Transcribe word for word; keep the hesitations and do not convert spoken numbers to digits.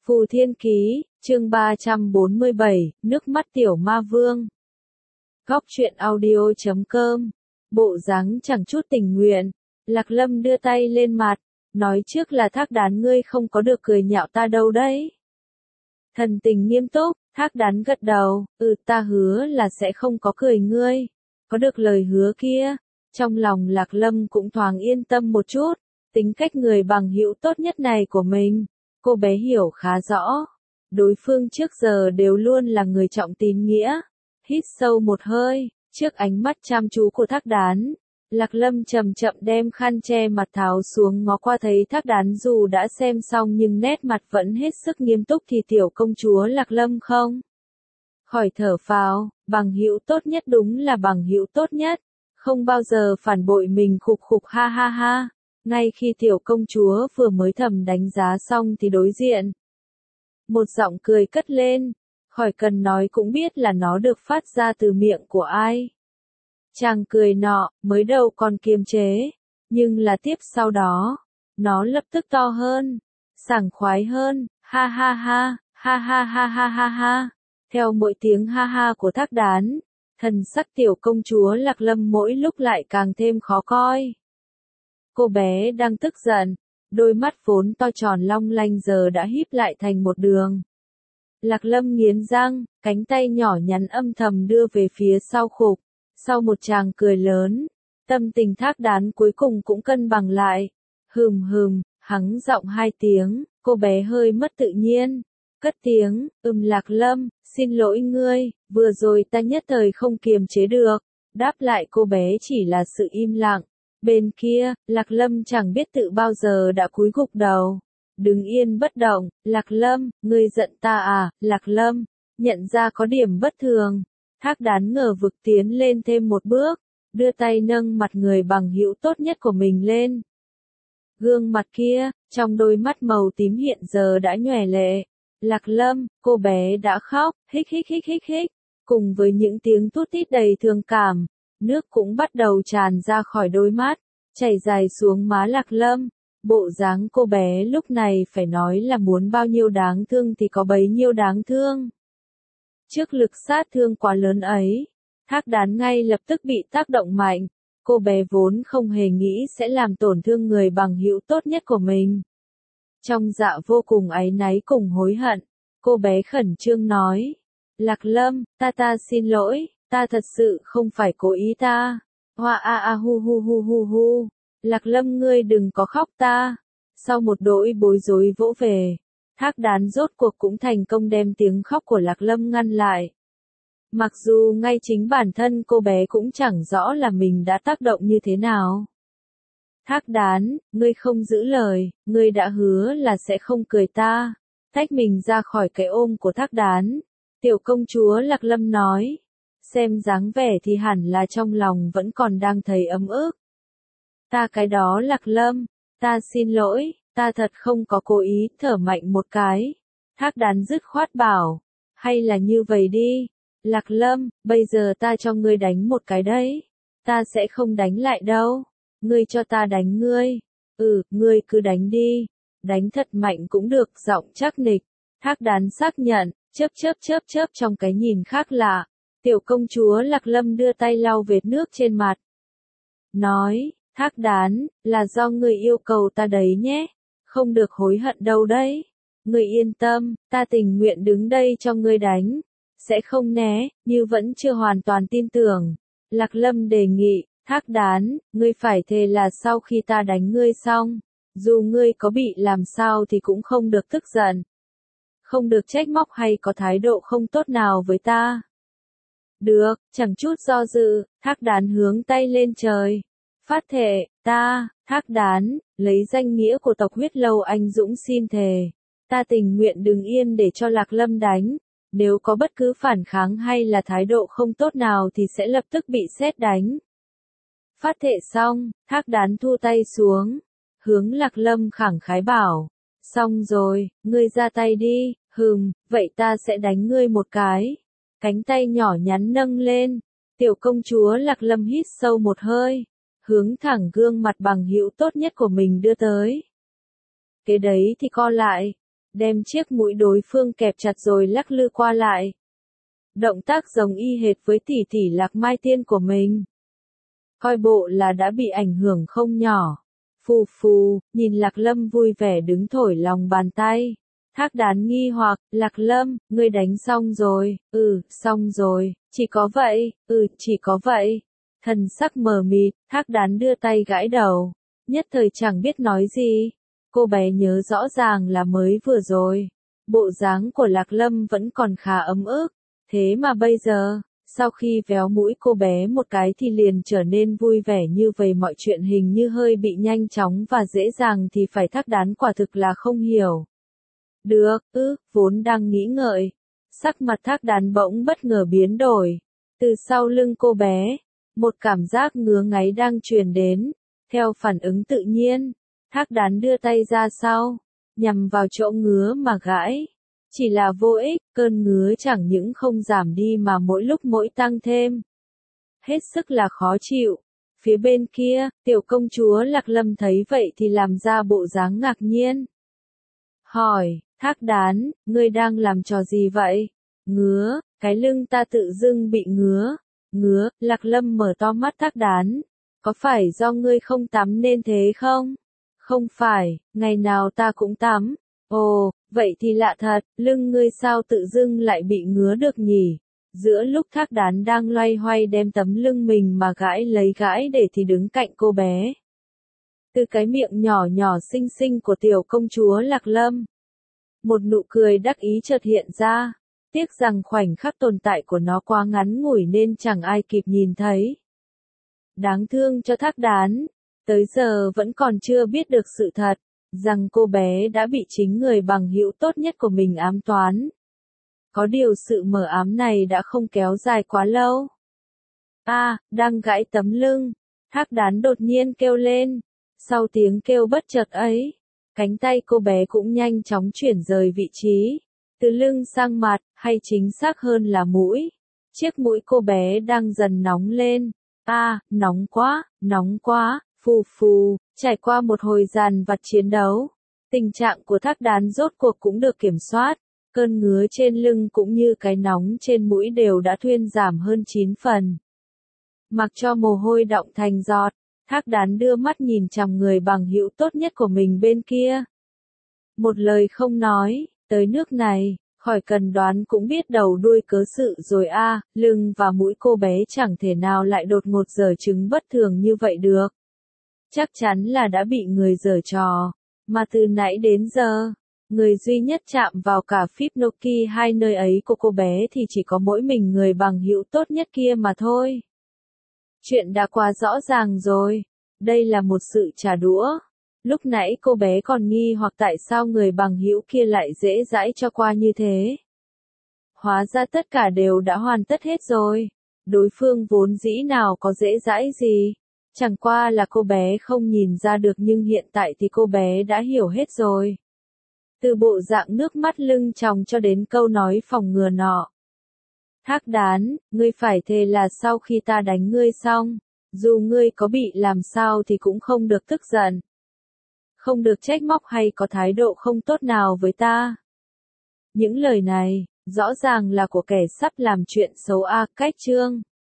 Phù Thiên Ký, chương ba trăm bốn mươi bảy, nước mắt tiểu ma vương. Góc truyện audio chấm com, bộ dáng chẳng chút tình nguyện. Lạc Lâm đưa tay lên mặt, nói trước là Thác Đán ngươi không có được cười nhạo ta đâu đấy. Thần tình nghiêm túc, Thác Đán gật đầu, ừ ta hứa là sẽ không có cười ngươi. Có được lời hứa kia, trong lòng Lạc Lâm cũng thoáng yên tâm một chút, tính cách người bằng hữu tốt nhất này của mình. Cô bé hiểu khá rõ, đối phương trước giờ đều luôn là người trọng tín nghĩa. Hít sâu một hơi, trước ánh mắt chăm chú của Thác Đán, Lạc Lâm chậm chậm đem khăn che mặt tháo xuống, ngó qua thấy Thác Đán dù đã xem xong nhưng nét mặt vẫn hết sức nghiêm túc. Thì tiểu công chúa Lạc Lâm không khỏi thở phào, bằng hữu tốt nhất đúng là bằng hữu tốt nhất, không bao giờ phản bội mình. Khục khục ha ha ha. Ngay khi tiểu công chúa vừa mới thầm đánh giá xong thì đối diện một giọng cười cất lên, khỏi cần nói cũng biết là nó được phát ra từ miệng của ai. Chàng cười nọ, mới đầu còn kiềm chế, nhưng là tiếp sau đó, nó lập tức to hơn, sảng khoái hơn, ha ha ha, ha ha ha ha ha ha. Theo mỗi tiếng ha ha của Thác Đán, thần sắc tiểu công chúa Lạc Lâm mỗi lúc lại càng thêm khó coi. Cô bé đang tức giận, đôi mắt vốn to tròn long lanh giờ đã híp lại thành một đường. Lạc Lâm nghiến răng, cánh tay nhỏ nhắn âm thầm đưa về phía sau khục. Sau một tràng cười lớn, tâm tình Thác Đán cuối cùng cũng cân bằng lại. Hừm hừm, hắng giọng hai tiếng, cô bé hơi mất tự nhiên. Cất tiếng, ừm Lạc Lâm, xin lỗi ngươi, vừa rồi ta nhất thời không kiềm chế được. Đáp lại cô bé chỉ là sự im lặng. Bên kia, Lạc Lâm chẳng biết tự bao giờ đã cúi gục đầu. Đứng yên bất động, Lạc Lâm, ngươi giận ta à, Lạc Lâm, nhận ra có điểm bất thường. Thác Đán ngờ vực tiến lên thêm một bước, đưa tay nâng mặt người bằng hữu tốt nhất của mình lên. Gương mặt kia, trong đôi mắt màu tím hiện giờ đã nhòe lệ. Lạc Lâm, cô bé đã khóc, hích hích hích hích hích, cùng với những tiếng tút tít đầy thương cảm. Nước cũng bắt đầu tràn ra khỏi đôi mắt, chảy dài xuống má Lạc Lâm. Bộ dáng cô bé lúc này phải nói là muốn bao nhiêu đáng thương thì có bấy nhiêu đáng thương. Trước lực sát thương quá lớn ấy, Thác Đán ngay lập tức bị tác động mạnh. Cô bé vốn không hề nghĩ sẽ làm tổn thương người bằng hữu tốt nhất của mình. Trong dạ vô cùng áy náy cùng hối hận, cô bé khẩn trương nói. Lạc Lâm, ta ta xin lỗi. Ta thật sự không phải cố ý ta. Hoa a a hu hu hu hu hu. Lạc Lâm ngươi đừng có khóc ta. Sau một đỗi bối rối vỗ về, Thác Đán rốt cuộc cũng thành công đem tiếng khóc của Lạc Lâm ngăn lại. Mặc dù ngay chính bản thân cô bé cũng chẳng rõ là mình đã tác động như thế nào. Thác Đán, ngươi không giữ lời, ngươi đã hứa là sẽ không cười ta. Tách mình ra khỏi cái ôm của Thác Đán, tiểu công chúa Lạc Lâm nói. Xem dáng vẻ thì hẳn là trong lòng vẫn còn đang thấy ấm ức. Ta cái đó Lạc Lâm, ta xin lỗi, ta thật không có cố ý. Thở mạnh một cái, Thác Đán dứt khoát bảo, hay là như vậy đi, Lạc Lâm, bây giờ ta cho ngươi đánh một cái đấy, ta sẽ không đánh lại đâu, ngươi cho ta đánh ngươi, ừ, ngươi cứ đánh đi, đánh thật mạnh cũng được. Giọng chắc nịch, Thác Đán xác nhận, chớp chớp chớp chớp trong cái nhìn khác lạ. Tiểu công chúa Lạc Lâm đưa tay lau vệt nước trên mặt. Nói, Thác Đán, là do ngươi yêu cầu ta đấy nhé. Không được hối hận đâu đấy. Ngươi yên tâm, ta tình nguyện đứng đây cho ngươi đánh. Sẽ không né, như vẫn chưa hoàn toàn tin tưởng. Lạc Lâm đề nghị, Thác Đán, ngươi phải thề là sau khi ta đánh ngươi xong, dù ngươi có bị làm sao thì cũng không được tức giận. Không được trách móc hay có thái độ không tốt nào với ta. Được, chẳng chút do dự, Thác Đán hướng tay lên trời. Phát thệ, ta, Thác Đán, lấy danh nghĩa của tộc huyết lâu anh dũng xin thề. Ta tình nguyện đứng yên để cho Lạc Lâm đánh. Nếu có bất cứ phản kháng hay là thái độ không tốt nào thì sẽ lập tức bị sét đánh. Phát thệ xong, Thác Đán thu tay xuống. Hướng Lạc Lâm khẳng khái bảo. Xong rồi, ngươi ra tay đi, hừm, vậy ta sẽ đánh ngươi một cái. Cánh tay nhỏ nhắn nâng lên, tiểu công chúa Lạc Lâm hít sâu một hơi, hướng thẳng gương mặt bằng hữu tốt nhất của mình đưa tới. Cái đấy thì co lại, đem chiếc mũi đối phương kẹp chặt rồi lắc lư qua lại. Động tác giống y hệt với tỷ tỷ Lạc Mai Tiên của mình. Coi bộ là đã bị ảnh hưởng không nhỏ. Phù phù, nhìn Lạc Lâm vui vẻ đứng thổi lòng bàn tay. Thác Đán nghi hoặc, Lạc Lâm, ngươi đánh xong rồi, ừ, xong rồi, chỉ có vậy, ừ, chỉ có vậy. Thần sắc mờ mịt, Thác Đán đưa tay gãi đầu, nhất thời chẳng biết nói gì. Cô bé nhớ rõ ràng là mới vừa rồi, bộ dáng của Lạc Lâm vẫn còn khá ấm ức, thế mà bây giờ, sau khi véo mũi cô bé một cái thì liền trở nên vui vẻ như vậy, mọi chuyện hình như hơi bị nhanh chóng và dễ dàng thì phải. Thác Đán quả thực là không hiểu. Được, ư, vốn đang nghĩ ngợi. Sắc mặt Thác Đán bỗng bất ngờ biến đổi. Từ sau lưng cô bé, một cảm giác ngứa ngáy đang truyền đến. Theo phản ứng tự nhiên, Thác Đán đưa tay ra sau, nhằm vào chỗ ngứa mà gãi. Chỉ là vô ích, cơn ngứa chẳng những không giảm đi mà mỗi lúc mỗi tăng thêm. Hết sức là khó chịu. Phía bên kia, tiểu công chúa Lạc Lâm thấy vậy thì làm ra bộ dáng ngạc nhiên. Hỏi, Thác Đán, ngươi đang làm trò gì vậy? Ngứa, cái lưng ta tự dưng bị ngứa. Ngứa, Lạc Lâm mở to mắt. Thác Đán, có phải do ngươi không tắm nên thế không? Không phải, ngày nào ta cũng tắm. Ồ, vậy thì lạ thật, lưng ngươi sao tự dưng lại bị ngứa được nhỉ? Giữa lúc Thác Đán đang loay hoay đem tấm lưng mình mà gãi lấy gãi để thì đứng cạnh cô bé. Từ cái miệng nhỏ nhỏ xinh xinh của tiểu công chúa Lạc Lâm, một nụ cười đắc ý chợt hiện ra. Tiếc rằng khoảnh khắc tồn tại của nó quá ngắn ngủi nên chẳng ai kịp nhìn thấy. Đáng thương cho Thác Đán, tới giờ vẫn còn chưa biết được sự thật, rằng cô bé đã bị chính người bằng hữu tốt nhất của mình ám toán. Có điều sự mờ ám này đã không kéo dài quá lâu. A, à, đang gãi tấm lưng, Thác Đán đột nhiên kêu lên. Sau tiếng kêu bất chợt ấy, cánh tay cô bé cũng nhanh chóng chuyển rời vị trí, từ lưng sang mặt, hay chính xác hơn là mũi. Chiếc mũi cô bé đang dần nóng lên. A, à, nóng quá, nóng quá, phù phù, trải qua một hồi dàn vặt chiến đấu. Tình trạng của Thác Đán rốt cuộc cũng được kiểm soát. Cơn ngứa trên lưng cũng như cái nóng trên mũi đều đã thuyên giảm hơn chín phần. Mặc cho mồ hôi đọng thành giọt, Thác Đán đưa mắt nhìn chằm người bằng hữu tốt nhất của mình bên kia. Một lời không nói, tới nước này, khỏi cần đoán cũng biết đầu đuôi cớ sự rồi a, à, lưng và mũi cô bé chẳng thể nào lại đột ngột giở trứng bất thường như vậy được. Chắc chắn là đã bị người giở trò, mà từ nãy đến giờ, người duy nhất chạm vào cả phíp Nokia hai nơi ấy của cô bé thì chỉ có mỗi mình người bằng hữu tốt nhất kia mà thôi. Chuyện đã quá rõ ràng rồi, đây là một sự trả đũa. Lúc nãy cô bé còn nghi hoặc tại sao người bằng hữu kia lại dễ dãi cho qua như thế. Hóa ra tất cả đều đã hoàn tất hết rồi. Đối phương vốn dĩ nào có dễ dãi gì. Chẳng qua là cô bé không nhìn ra được, nhưng hiện tại thì cô bé đã hiểu hết rồi. Từ bộ dạng nước mắt lưng tròng cho đến câu nói phòng ngừa nọ. Thác Đán, ngươi phải thề là sau khi ta đánh ngươi xong, dù ngươi có bị làm sao thì cũng không được tức giận. Không được trách móc hay có thái độ không tốt nào với ta. Những lời này, rõ ràng là của kẻ sắp làm chuyện xấu a. Cách chương